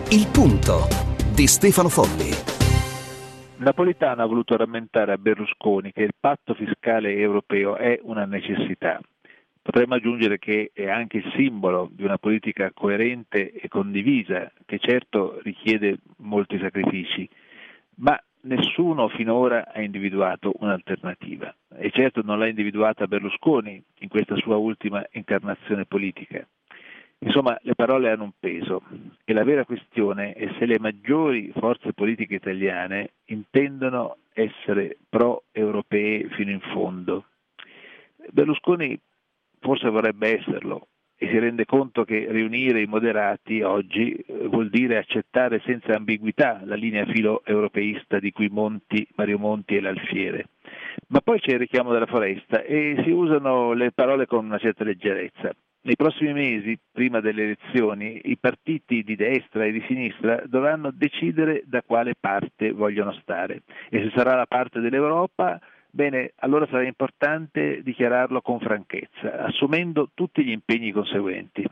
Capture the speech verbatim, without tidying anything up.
Il punto di Stefano Folli. Napolitano ha voluto rammentare a Berlusconi che il patto fiscale europeo è una necessità. Potremmo aggiungere che è anche il simbolo di una politica coerente e condivisa, che certo richiede molti sacrifici, ma nessuno finora ha individuato un'alternativa. E certo non l'ha individuata Berlusconi in questa sua ultima incarnazione politica. Insomma, le parole hanno un peso e la vera questione è se le maggiori forze politiche italiane intendono essere pro-europee fino in fondo. Berlusconi forse vorrebbe esserlo e si rende conto che riunire i moderati oggi vuol dire accettare senza ambiguità la linea filo-europeista di cui Monti, Mario Monti è l'alfiere. Ma poi c'è il richiamo della foresta e si usano le parole con una certa leggerezza. Nei prossimi mesi, prima delle elezioni, i partiti di destra e di sinistra dovranno decidere da quale parte vogliono stare e se sarà la parte dell'Europa, bene, allora sarà importante dichiararlo con franchezza, assumendo tutti gli impegni conseguenti.